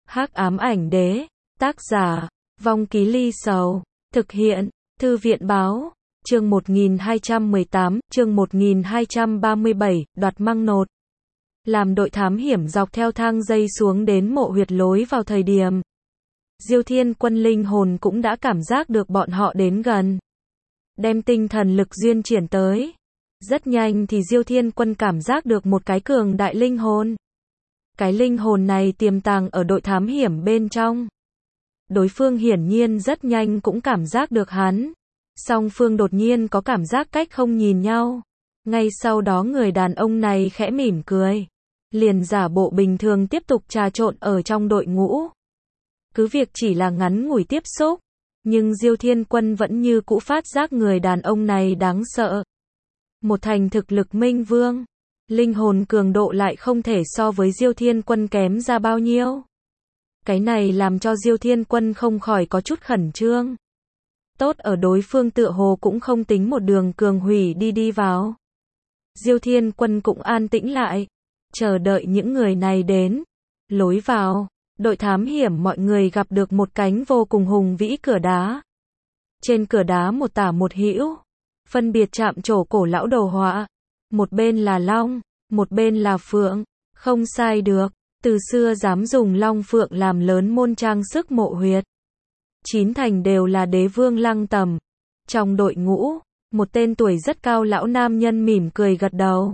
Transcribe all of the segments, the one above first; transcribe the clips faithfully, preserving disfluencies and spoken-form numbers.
Hắc ám ảnh đế, tác giả, Vong Ký Ly Sầu, thực hiện, Thư viện báo, chương một nghìn hai trăm mười tám, chương một nghìn hai trăm ba mươi bảy, đoạt măng nột. Làm đội thám hiểm dọc theo thang dây xuống đến mộ huyệt lối vào thời điểm. Diêu Thiên Quân linh hồn cũng đã cảm giác được bọn họ đến gần. Đem tinh thần lực duyên triển tới. Rất nhanh thì Diêu Thiên Quân cảm giác được một cái cường đại linh hồn. Cái linh hồn này tiềm tàng ở đội thám hiểm bên trong. Đối phương hiển nhiên rất nhanh cũng cảm giác được hắn. Song phương đột nhiên có cảm giác cách không nhìn nhau. Ngay sau đó người đàn ông này khẽ mỉm cười. Liền giả bộ bình thường tiếp tục trà trộn ở trong đội ngũ. Cứ việc chỉ là ngắn ngủi tiếp xúc. Nhưng Diêu Thiên Quân vẫn như cũ phát giác người đàn ông này đáng sợ. Một thành thực lực minh vương. Linh hồn cường độ lại không thể so với Diêu Thiên Quân kém ra bao nhiêu. Cái này làm cho Diêu Thiên Quân không khỏi có chút khẩn trương. Tốt ở đối phương tựa hồ cũng không tính một đường cường hủy đi đi vào. Diêu Thiên Quân cũng an tĩnh lại. Chờ đợi những người này đến. Lối vào. Đội thám hiểm mọi người gặp được một cánh vô cùng hùng vĩ cửa đá. Trên cửa đá một tả một hữu. Phân biệt chạm trổ cổ lão đồ họa. Một bên là long, một bên là phượng. Không sai được. Từ xưa dám dùng long phượng làm lớn môn trang sức mộ huyệt. Chín thành đều là đế vương Lăng Tầm. Trong đội ngũ, một tên tuổi rất cao lão nam nhân mỉm cười gật đầu.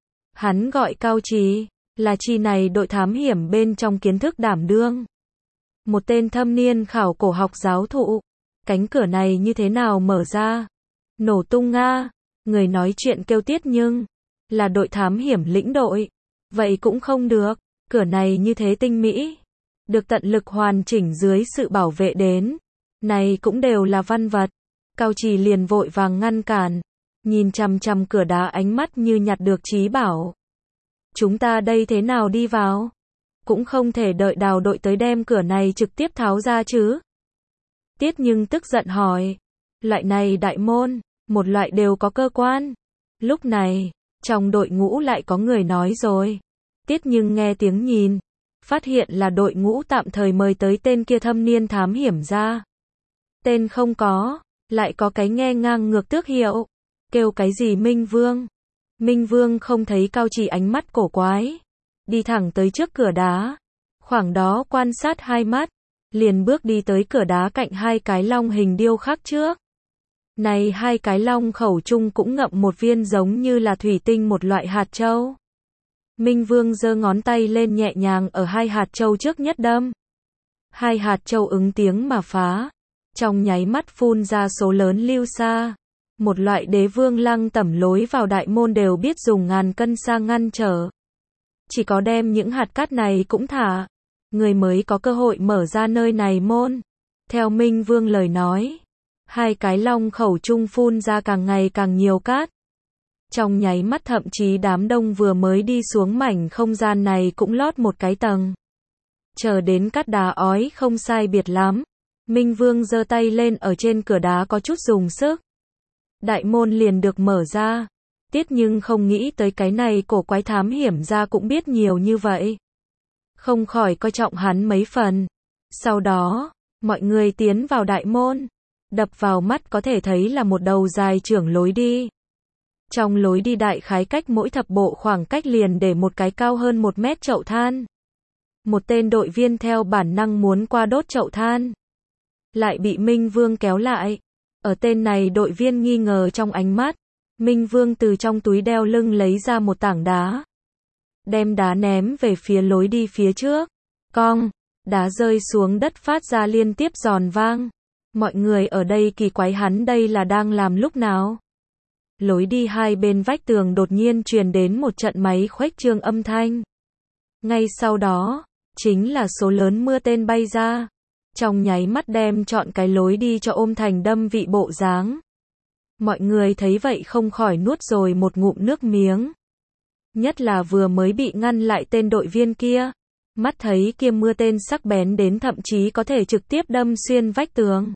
Hắn gọi Cao Trì, là chi này đội thám hiểm bên trong kiến thức đảm đương. Một tên thâm niên khảo cổ học giáo thụ. Cánh cửa này như thế nào mở ra? Nổ tung nga. Người nói chuyện kêu Tiết Nhưng. Là đội thám hiểm lĩnh đội. Vậy cũng không được. Cửa này như thế tinh mỹ. Được tận lực hoàn chỉnh dưới sự bảo vệ đến. Này cũng đều là văn vật. Cao Trì liền vội vàng ngăn cản. Nhìn chằm chằm cửa đá ánh mắt như nhặt được trí bảo. Chúng ta đây thế nào đi vào? Cũng không thể đợi đào đội tới đem cửa này trực tiếp tháo ra chứ. Tiết Nhưng tức giận hỏi. Loại này đại môn, một loại đều có cơ quan. Lúc này, trong đội ngũ lại có người nói rồi. Tiết Nhưng nghe tiếng nhìn. Phát hiện là đội ngũ tạm thời mời tới tên kia thâm niên thám hiểm ra. Tên không có, lại có cái nghe ngang ngược tước hiệu. Kêu cái gì Minh Vương? Minh Vương không thấy Cao Trì ánh mắt cổ quái. Đi thẳng tới trước cửa đá. Khoảng đó quan sát hai mắt. Liền bước đi tới cửa đá cạnh hai cái long hình điêu khắc trước. Này hai cái long khẩu trung cũng ngậm một viên giống như là thủy tinh một loại hạt châu. Minh Vương giơ ngón tay lên nhẹ nhàng ở hai hạt châu trước nhất đâm. Hai hạt châu ứng tiếng mà phá. Trong nháy mắt phun ra số lớn lưu sa. Một loại đế vương Lăng Tẩm lối vào đại môn đều biết dùng ngàn cân sa ngăn trở. Chỉ có đem những hạt cát này cũng thả. Người mới có cơ hội mở ra nơi này môn. Theo Minh Vương lời nói. Hai cái long khẩu trung phun ra càng ngày càng nhiều cát. Trong nháy mắt thậm chí đám đông vừa mới đi xuống mảnh không gian này cũng lót một cái tầng. Chờ đến cát đá ói không sai biệt lắm. Minh Vương giơ tay lên ở trên cửa đá có chút dùng sức. Đại môn liền được mở ra. Tiết Nhưng không nghĩ tới cái này cổ quái thám hiểm ra cũng biết nhiều như vậy. Không khỏi coi trọng hắn mấy phần. Sau đó, mọi người tiến vào đại môn. Đập vào mắt có thể thấy là một đầu dài trưởng lối đi. Trong lối đi đại khái cách mỗi thập bộ khoảng cách liền để một cái cao hơn một mét chậu than. Một tên đội viên theo bản năng muốn qua đốt chậu than. Lại bị Minh Vương kéo lại. Ở tên này đội viên nghi ngờ trong ánh mắt. Minh Vương từ trong túi đeo lưng lấy ra một tảng đá. Đem đá ném về phía lối đi phía trước. Cong, đá rơi xuống đất phát ra liên tiếp giòn vang. Mọi người ở đây kỳ quái hắn đây là đang làm lúc nào? Lối đi hai bên vách tường đột nhiên truyền đến một trận máy khuếch trương âm thanh. Ngay sau đó, chính là số lớn mưa tên bay ra. Trong nháy mắt đem chọn cái lối đi cho ôm thành đâm vị bộ dáng. Mọi người thấy vậy không khỏi nuốt rồi một ngụm nước miếng. Nhất là vừa mới bị ngăn lại tên đội viên kia. Mắt thấy kia mưa tên sắc bén đến thậm chí có thể trực tiếp đâm xuyên vách tường.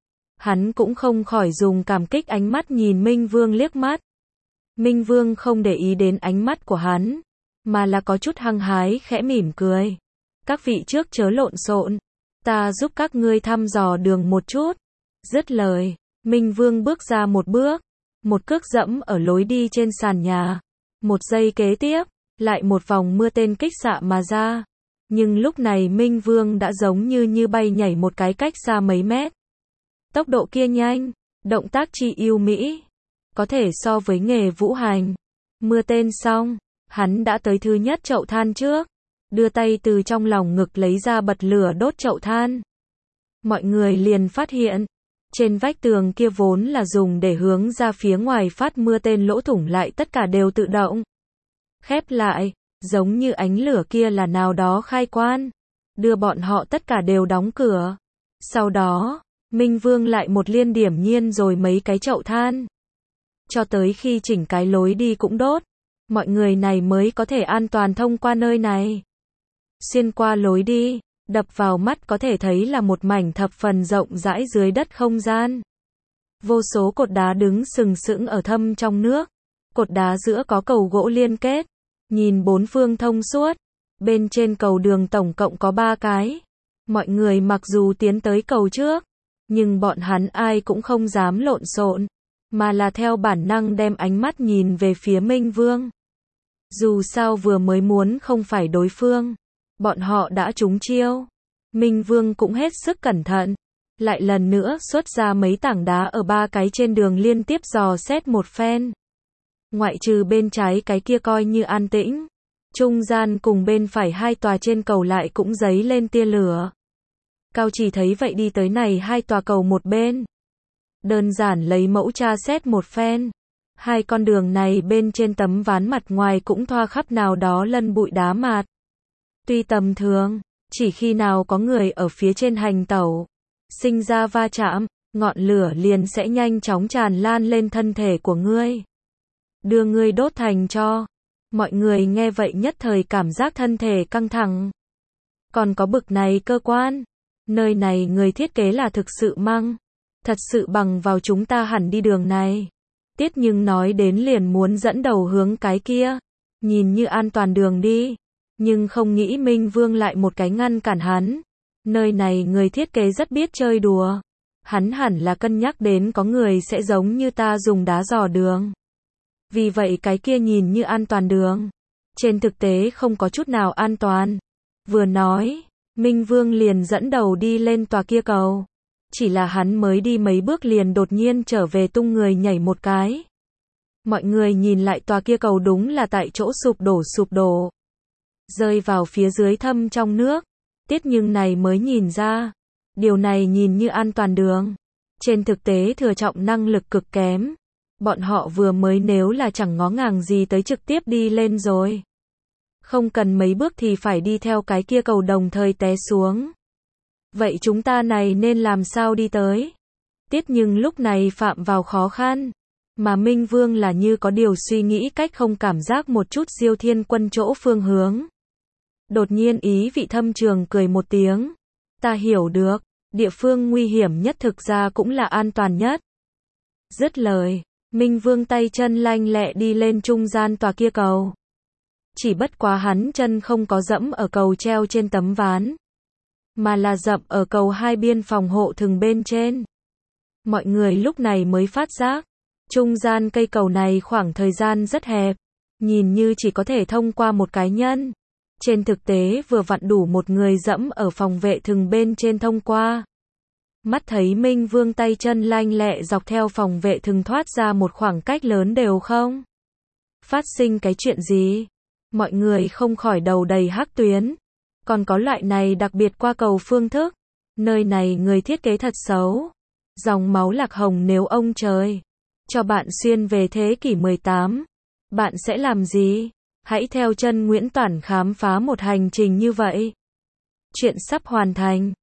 Hắn cũng không khỏi dùng cảm kích ánh mắt nhìn Minh Vương liếc mắt. Minh Vương không để ý đến ánh mắt của hắn, mà là có chút hăng hái khẽ mỉm cười. các vị trước chớ lộn xộn, ta giúp các ngươi thăm dò đường một chút. Dứt lời, Minh Vương bước ra một bước, một cước dẫm ở lối đi trên sàn nhà. Một giây kế tiếp, lại một vòng mưa tên kích xạ mà ra. Nhưng lúc này Minh Vương đã giống như như bay nhảy một cái cách xa mấy mét. Tốc độ kia nhanh, động tác chi yêu mỹ, có thể so với nghề vũ hành. Mưa tên xong, hắn đã tới thứ nhất chậu than trước, đưa tay từ trong lòng ngực lấy ra bật lửa đốt chậu than. Mọi người liền phát hiện, trên vách tường kia vốn là dùng để hướng ra phía ngoài phát mưa tên lỗ thủng lại tất cả đều tự động khép lại, giống như ánh lửa kia là nào đó khai quan, đưa bọn họ tất cả đều đóng cửa. Sau đó, Minh Vương lại một liên điểm nhiên rồi mấy cái chậu than. Cho tới khi chỉnh cái lối đi cũng đốt, mọi người này mới có thể an toàn thông qua nơi này. Xuyên qua lối đi, đập vào mắt có thể thấy là một mảnh thập phần rộng rãi dưới đất không gian. Vô số cột đá đứng sừng sững ở thâm trong nước. Cột đá giữa có cầu gỗ liên kết, nhìn bốn phương thông suốt. Bên trên cầu đường tổng cộng có ba cái. Mọi người mặc dù tiến tới cầu trước, nhưng bọn hắn ai cũng không dám lộn xộn, mà là theo bản năng đem ánh mắt nhìn về phía Minh Vương. Dù sao vừa mới muốn không phải đối phương, bọn họ đã trúng chiêu. Minh Vương cũng hết sức cẩn thận, lại lần nữa xuất ra mấy tảng đá ở ba cái trên đường liên tiếp dò xét một phen. Ngoại trừ bên trái cái kia coi như an tĩnh, trung gian cùng bên phải hai tòa trên cầu lại cũng giấy lên tia lửa. Cao Chỉ thấy vậy đi tới này hai tòa cầu một bên. Đơn giản lấy mẫu tra xét một phen. Hai con đường này bên trên tấm ván mặt ngoài cũng thoa khắp nào đó lân bụi đá mạt. Tuy tầm thường, chỉ khi nào có người ở phía trên hành tẩu, sinh ra va chạm, ngọn lửa liền sẽ nhanh chóng tràn lan lên thân thể của ngươi, đưa ngươi đốt thành tro. Mọi người nghe vậy nhất thời cảm giác thân thể căng thẳng. Còn có bực này cơ quan, nơi này người thiết kế là thực sự măng. Thật sự bằng vào chúng ta hẳn đi đường này. Tiết Nhưng nói đến liền muốn dẫn đầu hướng cái kia, nhìn như an toàn đường đi, nhưng không nghĩ Minh Vương lại một cái ngăn cản hắn. Nơi này người thiết kế rất biết chơi đùa. Hắn hẳn là cân nhắc đến có người sẽ giống như ta dùng đá dò đường. Vì vậy cái kia nhìn như an toàn đường, trên thực tế không có chút nào an toàn. Vừa nói, Minh Vương liền dẫn đầu đi lên tòa kia cầu. Chỉ là hắn mới đi mấy bước liền đột nhiên trở về tung người nhảy một cái. Mọi người nhìn lại tòa kia cầu đúng là tại chỗ sụp đổ sụp đổ. Rơi vào phía dưới thâm trong nước. Tiết Nhưng này mới nhìn ra. Điều này nhìn như an toàn đường. Trên thực tế thừa trọng năng lực cực kém. Bọn họ vừa mới nếu là chẳng ngó ngàng gì tới trực tiếp đi lên rồi. Không cần mấy bước thì phải đi theo cái kia cầu đồng thời té xuống. Vậy chúng ta này nên làm sao đi tới? Tiết Nhưng lúc này phạm vào khó khăn. Mà Minh Vương là như có điều suy nghĩ cách không cảm giác một chút Diêu Thiên Quân chỗ phương hướng. Đột nhiên ý vị thâm trường cười một tiếng. Ta hiểu được, địa phương nguy hiểm nhất thực ra cũng là an toàn nhất. Dứt lời, Minh Vương tay chân lanh lẹ đi lên trung gian tòa kia cầu. Chỉ bất quá hắn chân không có dẫm ở cầu treo trên tấm ván, mà là dậm ở cầu hai biên phòng hộ thừng bên trên. Mọi người lúc này mới phát giác, trung gian cây cầu này khoảng thời gian rất hẹp, nhìn như chỉ có thể thông qua một cá nhân. Trên thực tế vừa vặn đủ một người dẫm ở phòng vệ thừng bên trên thông qua. Mắt thấy Minh Vương tay chân lanh lẹ dọc theo phòng vệ thừng thoát ra một khoảng cách lớn đều không phát sinh cái chuyện gì. Mọi người không khỏi đầu đầy hắc tuyến. Còn có loại này đặc biệt qua cầu phương thức. Nơi này người thiết kế thật xấu. Dòng máu lạc hồng nếu ông trời cho bạn xuyên về thế kỷ mười tám, bạn sẽ làm gì? Hãy theo chân Nguyễn Toản khám phá một hành trình như vậy. Chuyện sắp hoàn thành.